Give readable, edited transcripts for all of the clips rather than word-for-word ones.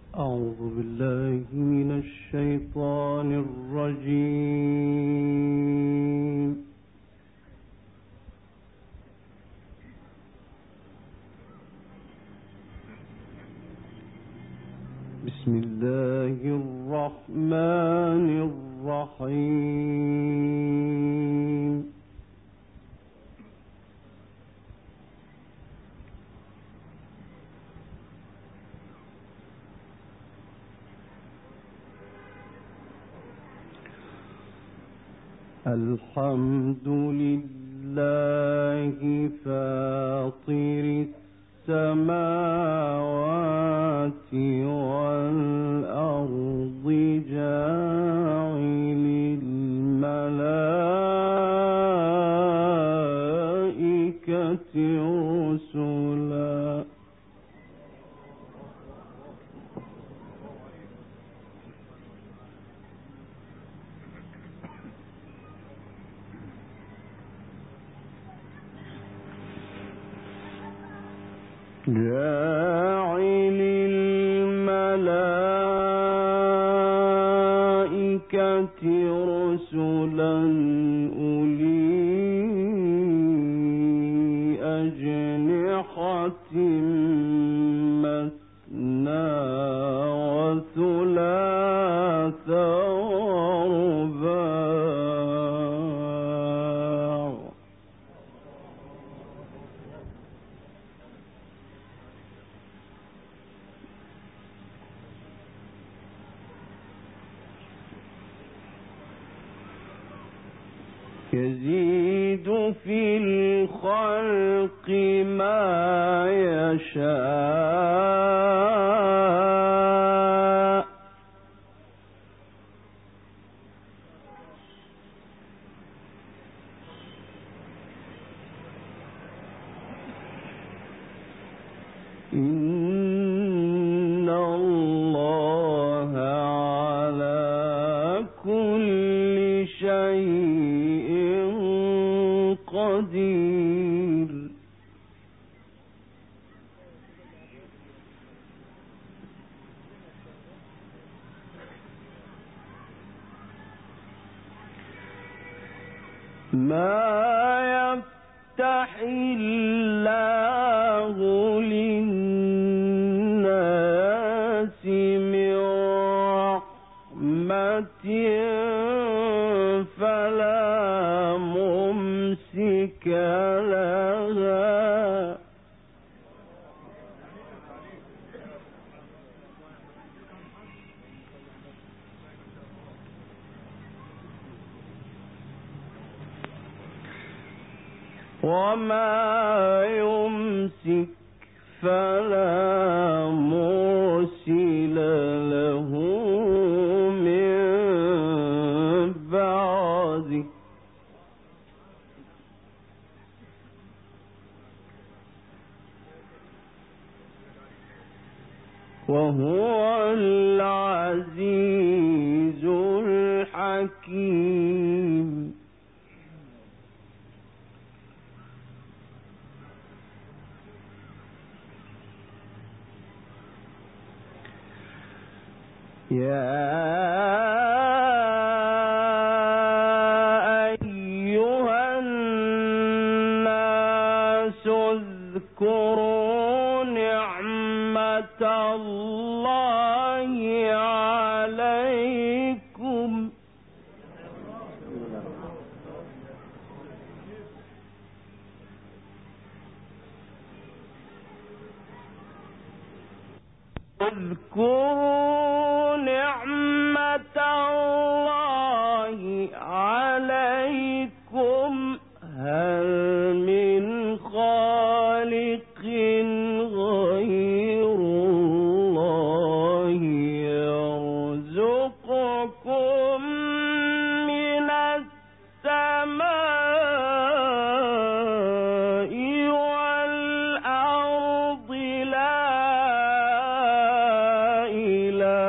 أعوذ بالله من الشيطان الرجيم. بسم الله الرحمن الرحيم. الحمد لله فاطر السماوات والأرض جاعل الملائكة رسلا جاعل الملائكة رسلا أولي أجنحة مثنى وثلاث ورباع يزيد في الخلق ما يشاء إن الله على كل شيء قدير. ما يفتح الله للناس من رحمة فلا ممسك لها وما يمسك فلا مرسل له من بعده وهو العزيز الحكيم. يا أيها الناس اذكروا نعمة الله عليكم اذكروا نعمة الله عليكم هل من خالق غير الله يرزقكم من السماء والأرض لا إله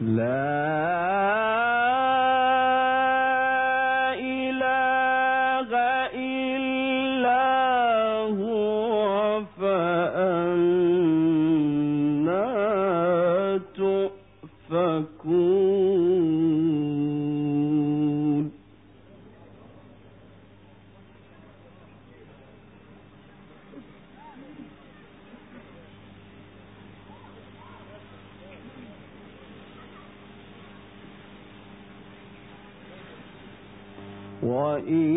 وإن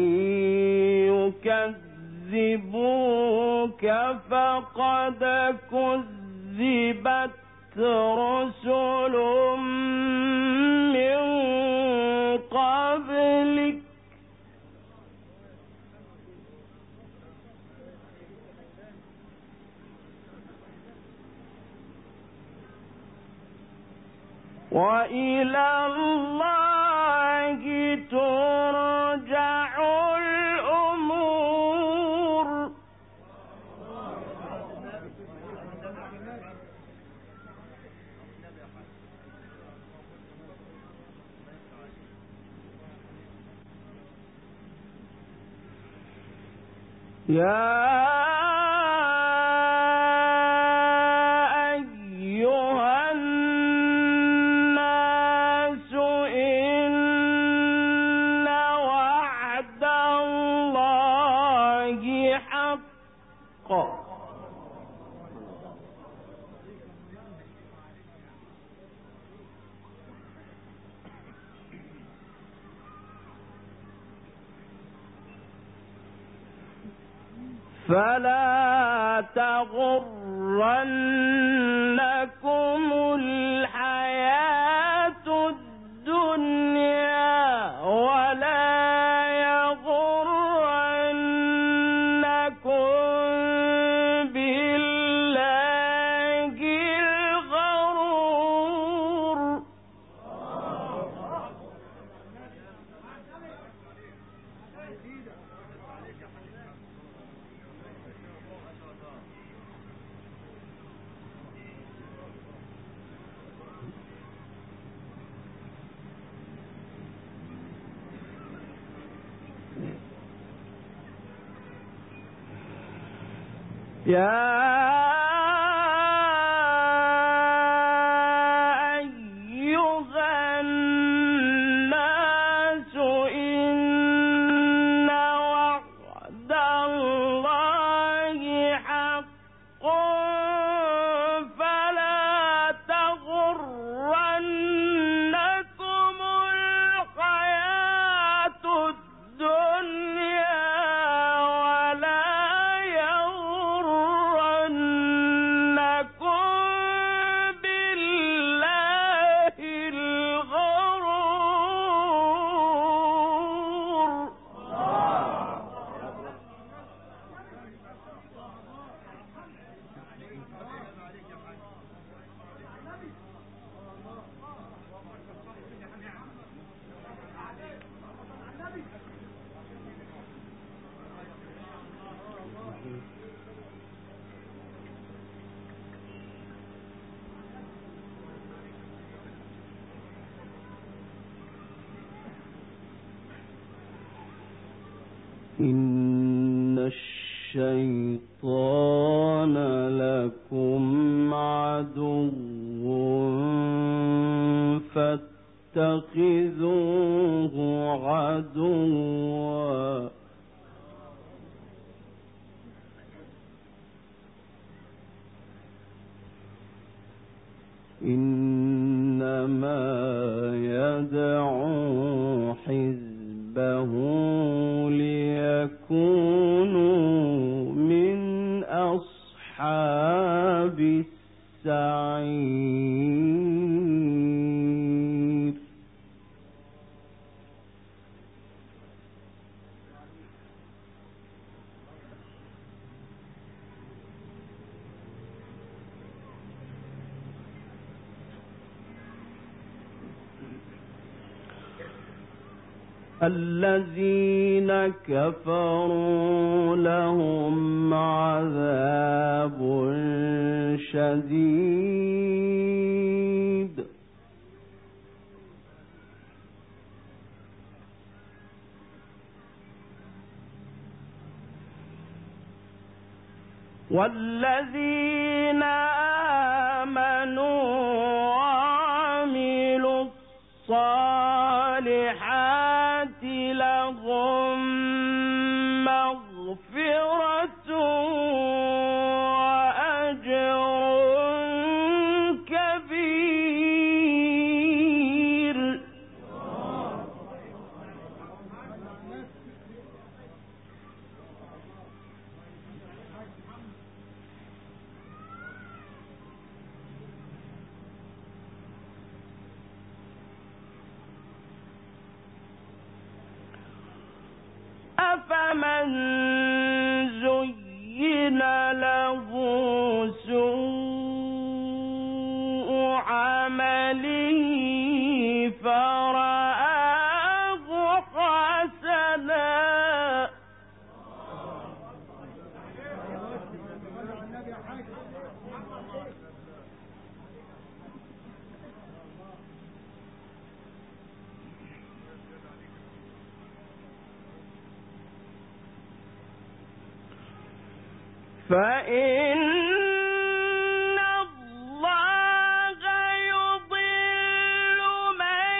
يكذبوك فقد كذبت رسل من قبلك وإلى الله ترجع الأمور. يا فلا تغرنكم الحياة الدنيا ولا يغرنكم بالله الغرور. يا أيها الناس إن وعد الله حق فلا تغرنكم الحياة الدنيا إن الشيطان لكم عدو فاتخذوه عدوا إنما يدعو حزبه ليكونوا من أصحاب السعير. الذين كفروا لهم عذاب شديد والذين آمنوا وعملوا الصالحات لهم مغفرة وأجر كبير. أفمن زين له سوء عمله فرآه حسنا فإن الله يضل من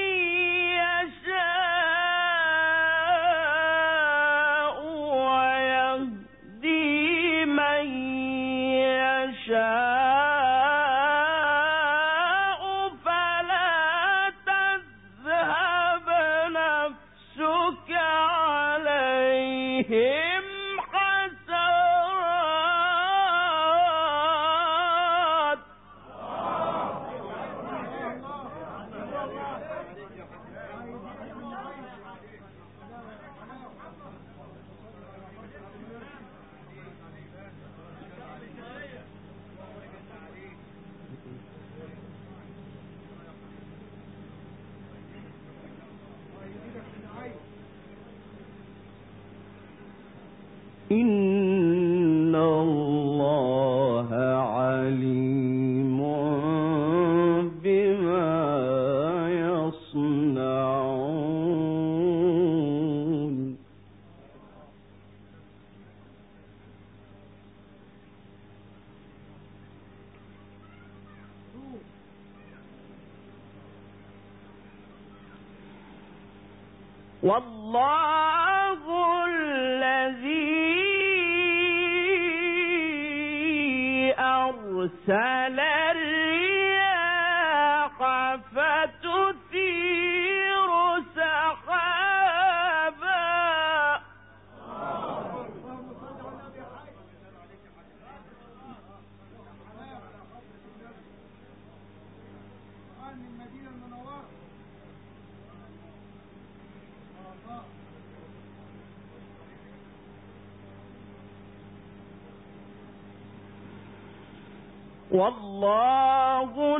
يشاء ويهدي من يشاء فلا تذهب نفسك عليهم إن الله عليم بما يصنعون. والله الذي أرسل الرياح فتثير سحابا والله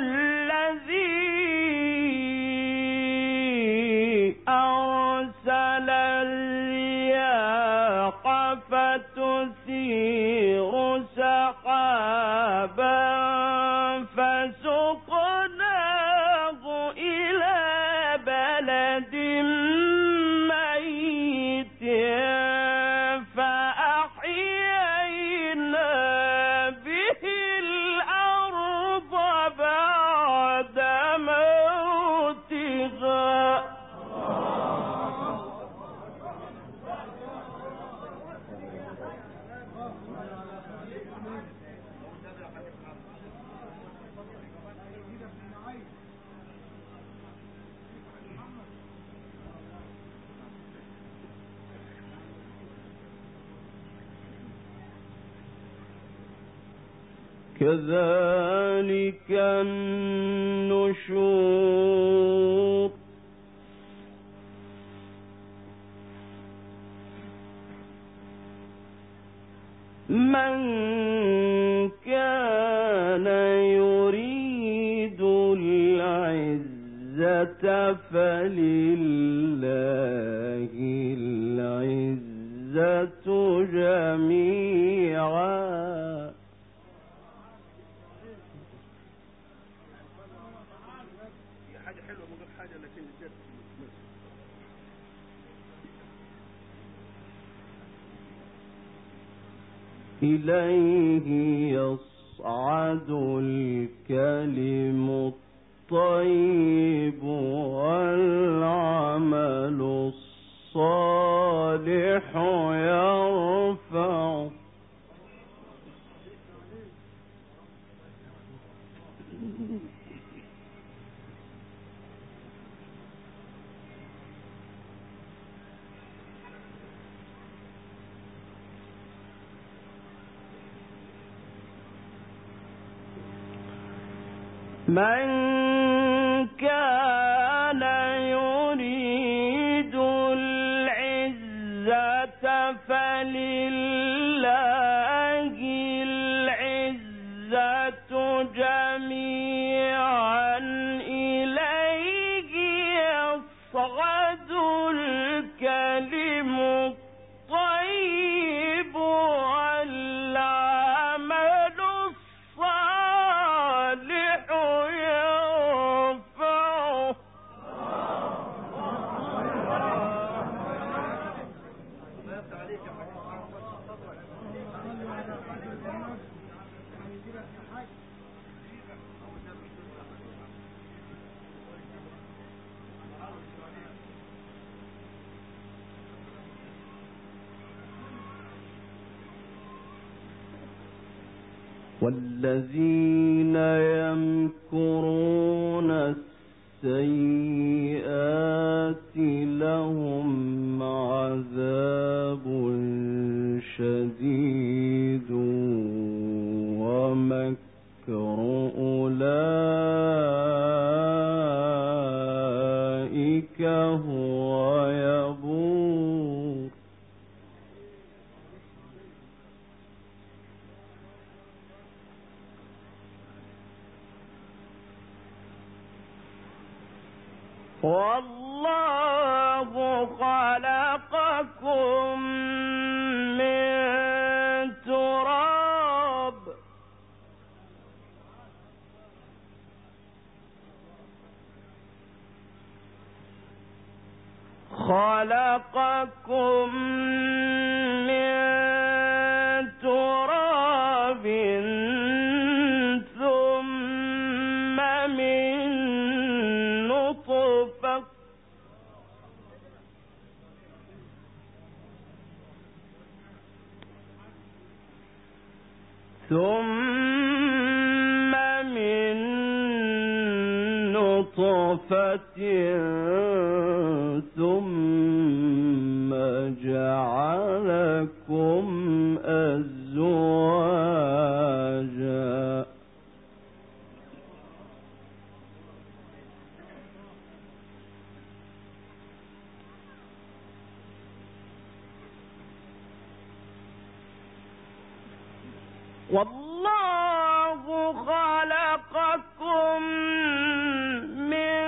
الذي أرسل الرياح فتثير سحابا فسقناه إلى بلد ميت فأحيينا به الأرض بعد موتها كذلك النشور من كان يريد العزة فلله العزة جميعا إليه يصعد الكلم الطيب والعمل الصالح يرفعه. من كان يريد العزة فلله العزة جميعا إليه يصعد الكلم الطيب والعمل الصالح يرفعه. والذين يمكرون السيئات لهم عذاب شديد ومكر أولئك هو يبور. والله خلقكم من تراب ثم من نطفة ثم جعلكم أزواجا. والله خلقكم من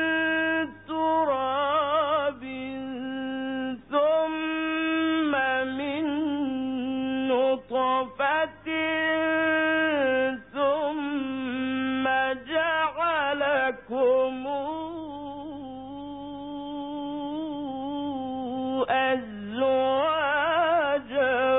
تراب ثم من نطفة ثم جعلكم أزواجا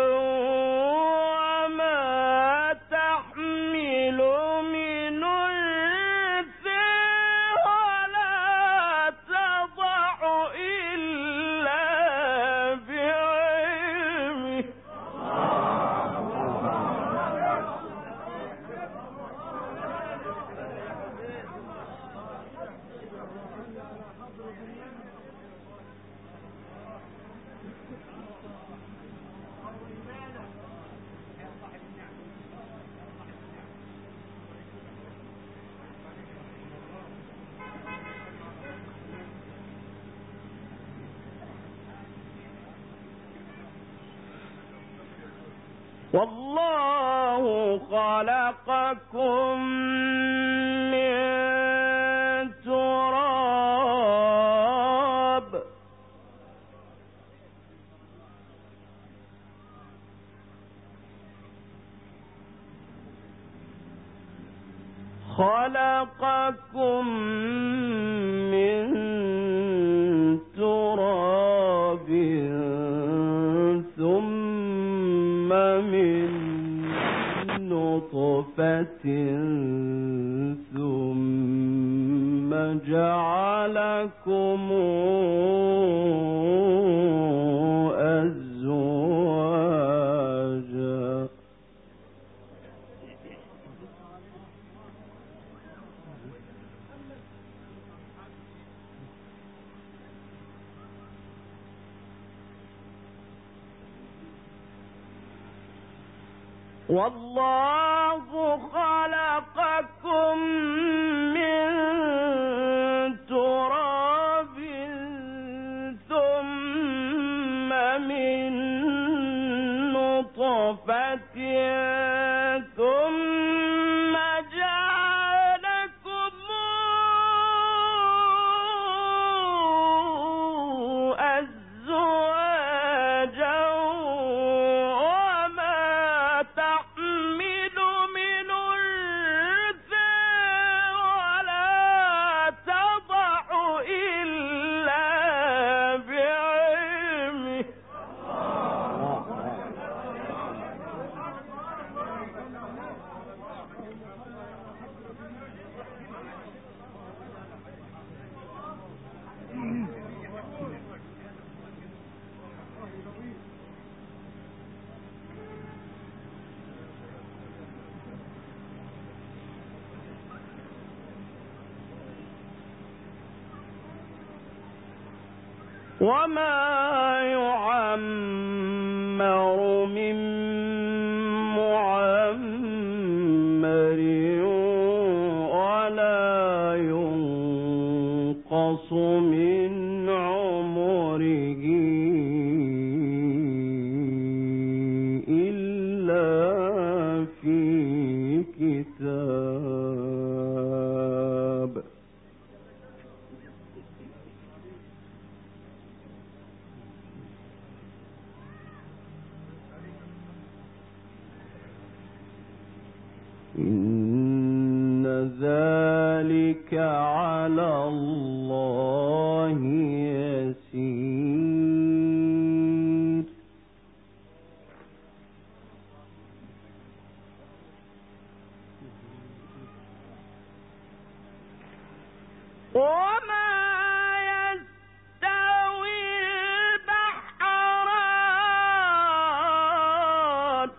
والله خلقكم من تراب ثم من نطفة ثم جعلكم أزواجا. والله خلقكم من تراب ثم من نطفة ثم جعلكم أزواجا وما تحمل من أنثى ولا تضع إلا بعلمه. وما يعمر من معمر ولا ينقص من عمره إلا في كتاب. إن ذلك على الله يسير. وما يستوي البحران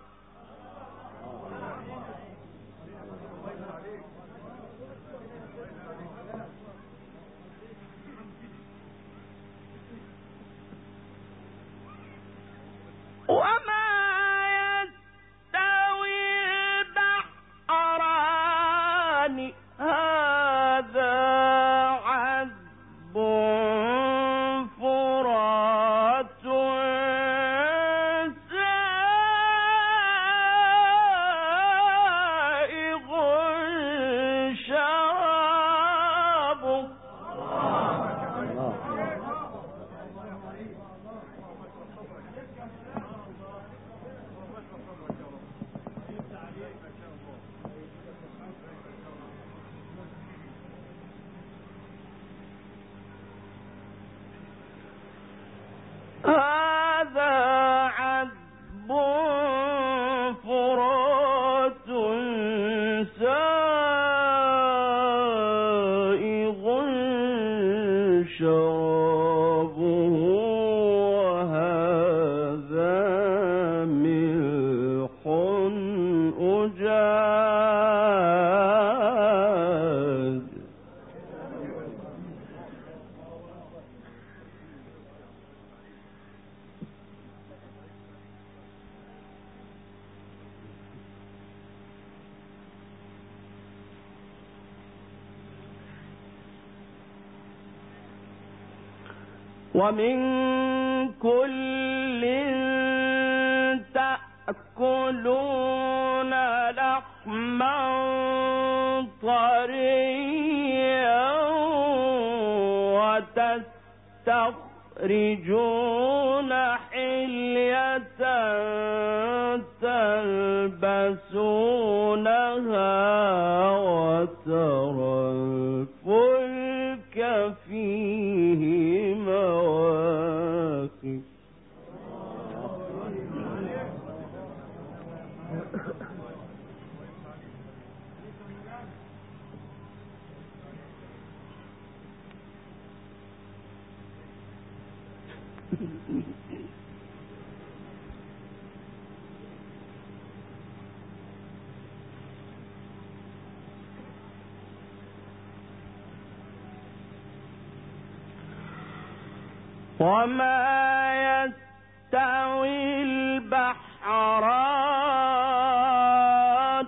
هذا عذب فرات سائغ شرابه. هذا عذب فرات سائغ شرابه وهذا ملح أجاج. ومن كل تأكلون لحما طريا وتستخرجون حلية تلبسونها وترى الفلك فيه مواخر. وما يستوي البحران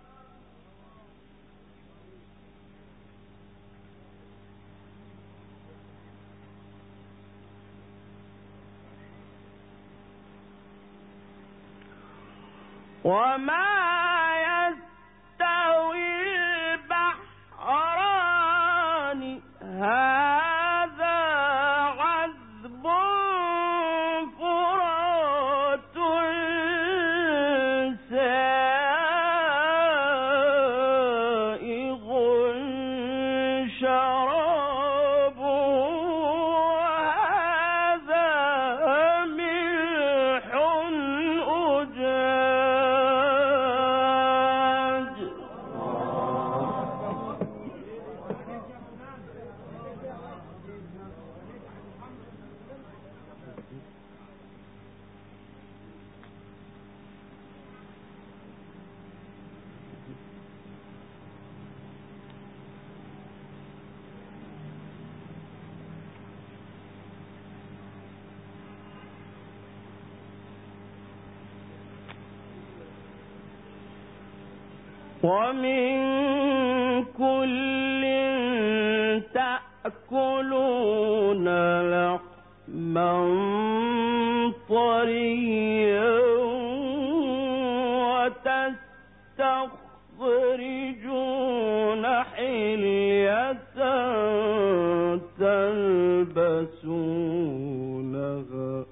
وما يستوي البحران هذا عذب فرات سائغ شرابه وهذا ملح أجاج. ومن كل تأكلون لحما طريا وتستخرجون حلية تلبسونها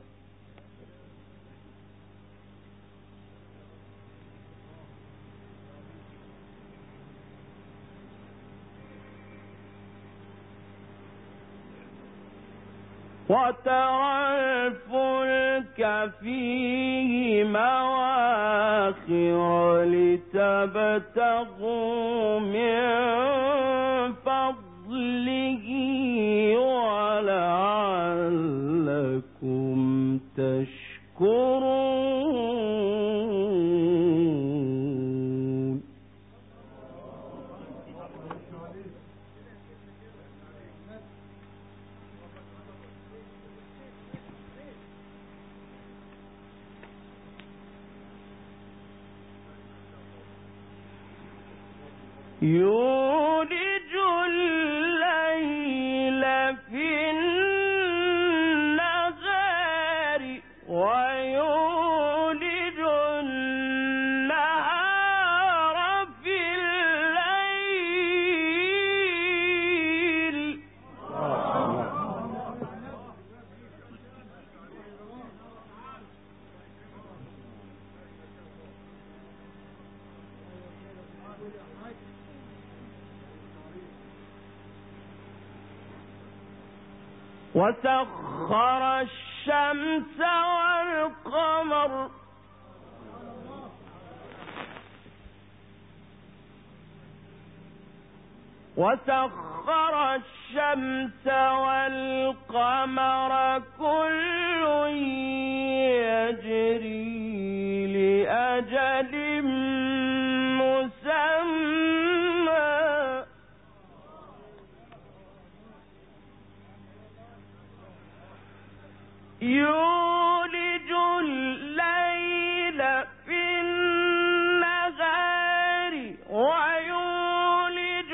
وترى الفلك فيه مواخر لتبتغوا من فضله ولعلكم تشكرون. يولج الليل في النهار ويولج النهار في الليل وسخر الشمس والقمر كل يجري لأجل مسمى يولج الليل في النهار ويولج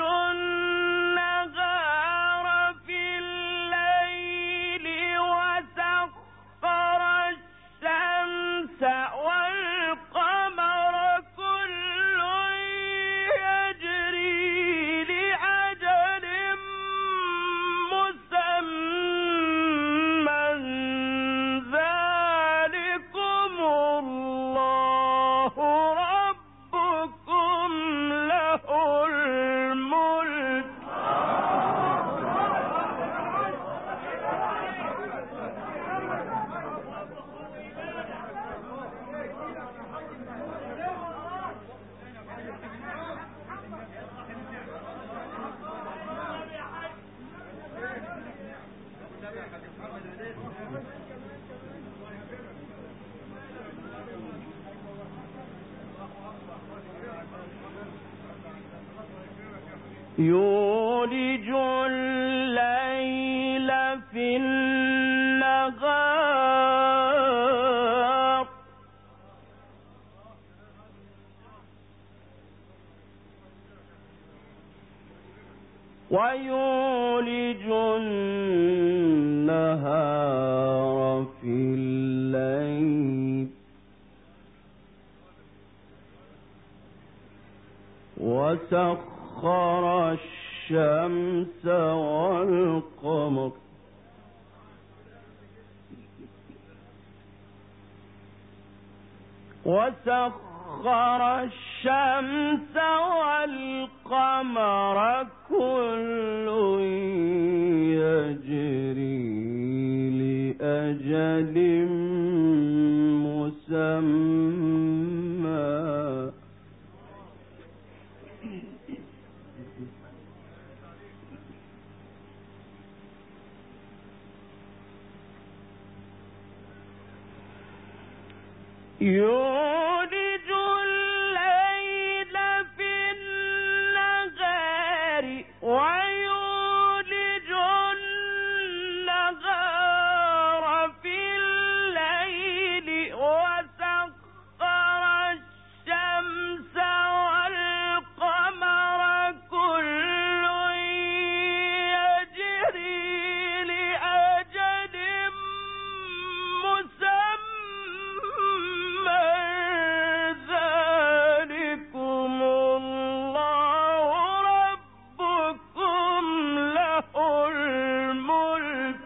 النهار في الليل وسخر الشمس يولج الليل في النهار ويولج النهار في الليل وسخر الشمس والقمر كل يجري لأجل مسمى يولج الليل في النهار ويولج النهار في الليل وسخر الشمس والقمر كل يجري لأجل مسمى ذلكم الله ربكم له الملك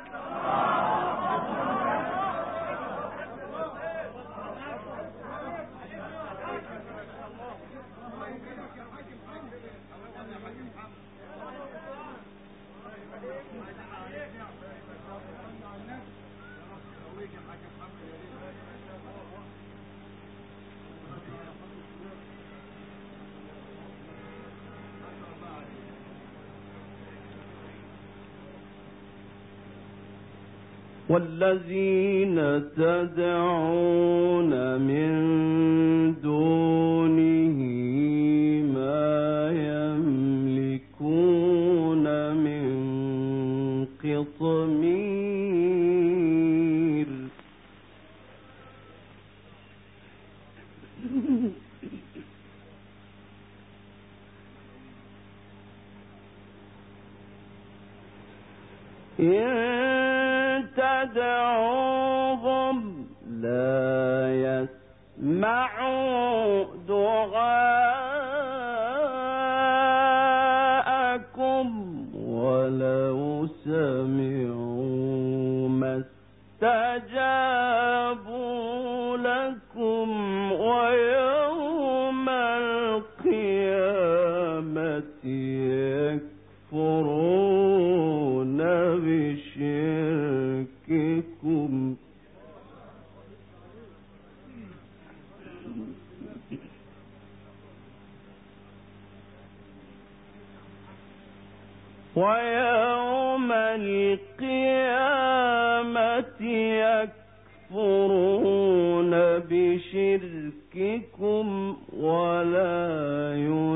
والذين تدعون من دونه ما يملكون من قطمير إن تدعوهم لا يسمعوا دعاءكم ولو سمعوا ما استجابوا لكم ويوم القيامة يكفرون بشرككم ويوم القيامة يكفرون بشرككم ولا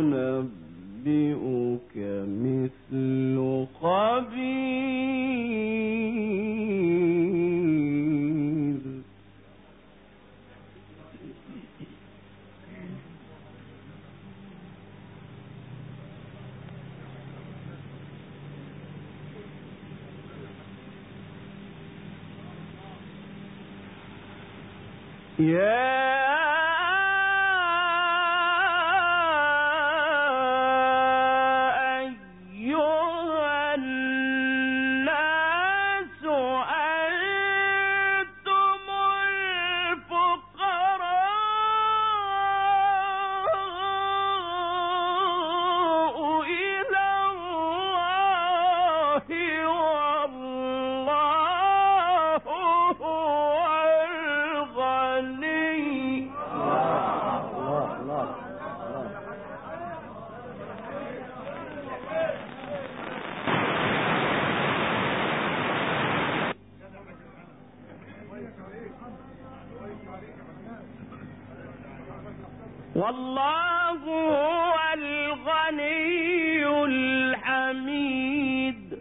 ينبئك مثل خبير يا أيها الناس أنتم الفقراء إلى الله والله هو الغني والله هو الغني الحميد.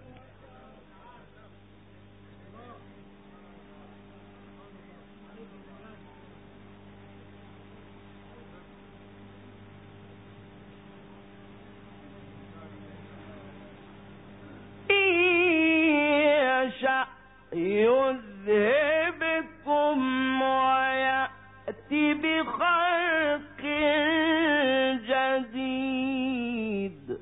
يذهبكم ويأتي بخلق جديد.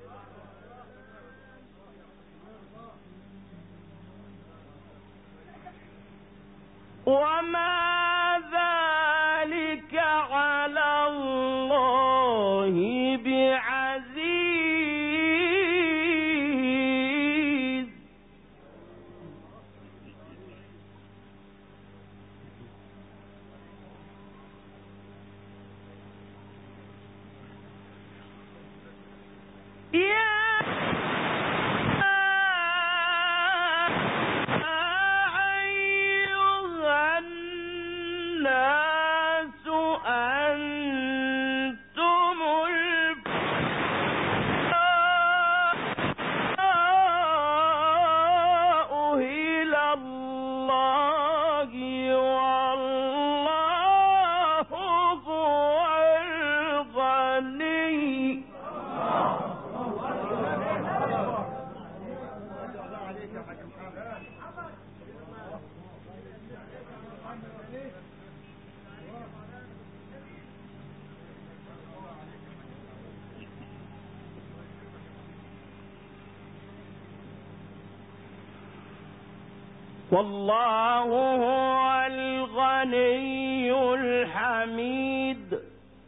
وما ذلك على الله بعزيز. والله هو الغني الحميد.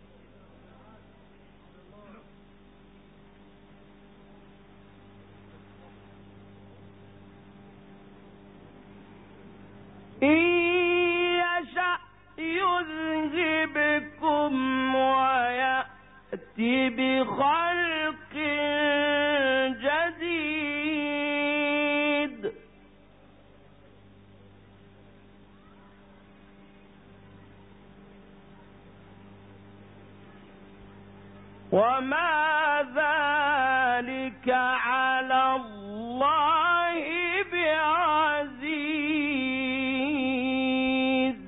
إن يشأ يذهبكم ويأتي بخلق جديد. وما ذلك على الله بعزيز.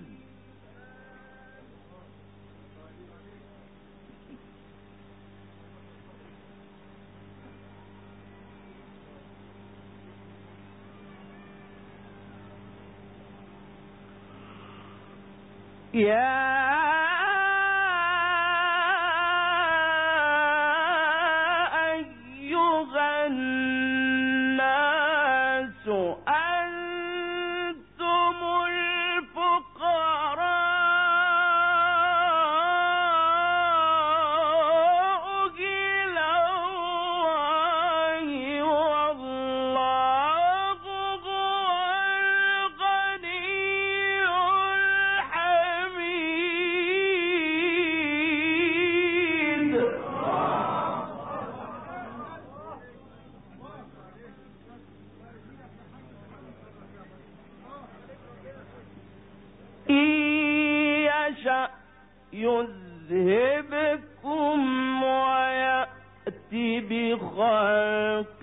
يذهبكم ويأتي بخلق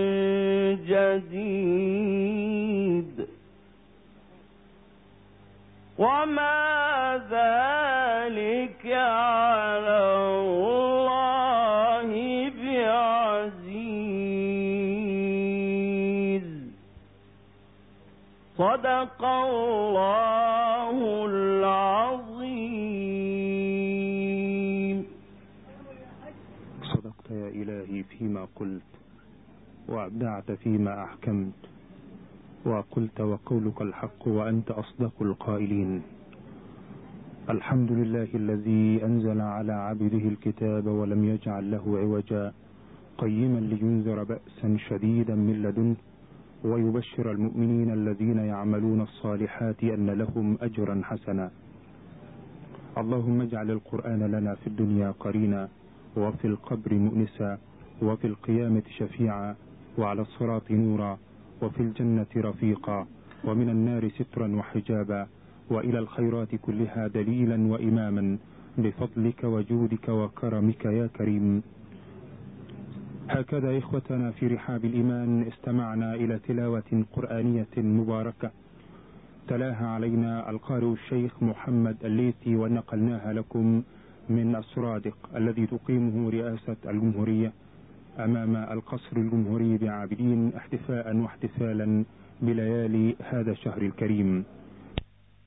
جديد. وما ذلك على الله بعزيز. صدق الله العظيم. صدقت يا إلهي فيما قلت، وأبدعت فيما أحكمت، وقلت وقولك الحق وأنت أصدق القائلين. الحمد لله الذي أنزل على عبده الكتاب ولم يجعل له عوجا، قيما لينذر بأسا شديدا من لدنه ويبشر المؤمنين الذين يعملون الصالحات أن لهم أجرا حسنا. اللهم اجعل القرآن لنا في الدنيا قرينا، وفي القبر مؤنسا، وفي القيامة شفيعا، وعلى الصراط نورا، وفي الجنة رفيقا، ومن النار سترا وحجابا، وإلى الخيرات كلها دليلا وإماما، بفضلك وجودك وكرمك يا كريم. هكذا إخوتنا في رحاب الإيمان استمعنا إلى تلاوة قرآنية مباركة تلاها علينا القارئ الشيخ محمد الليثي، ونقلناها لكم من السرادق الذي تقيمه رئاسة الجمهورية أمام القصر الجمهوري بعابدين، احتفاء واحتفالا بليالي هذا الشهر الكريم.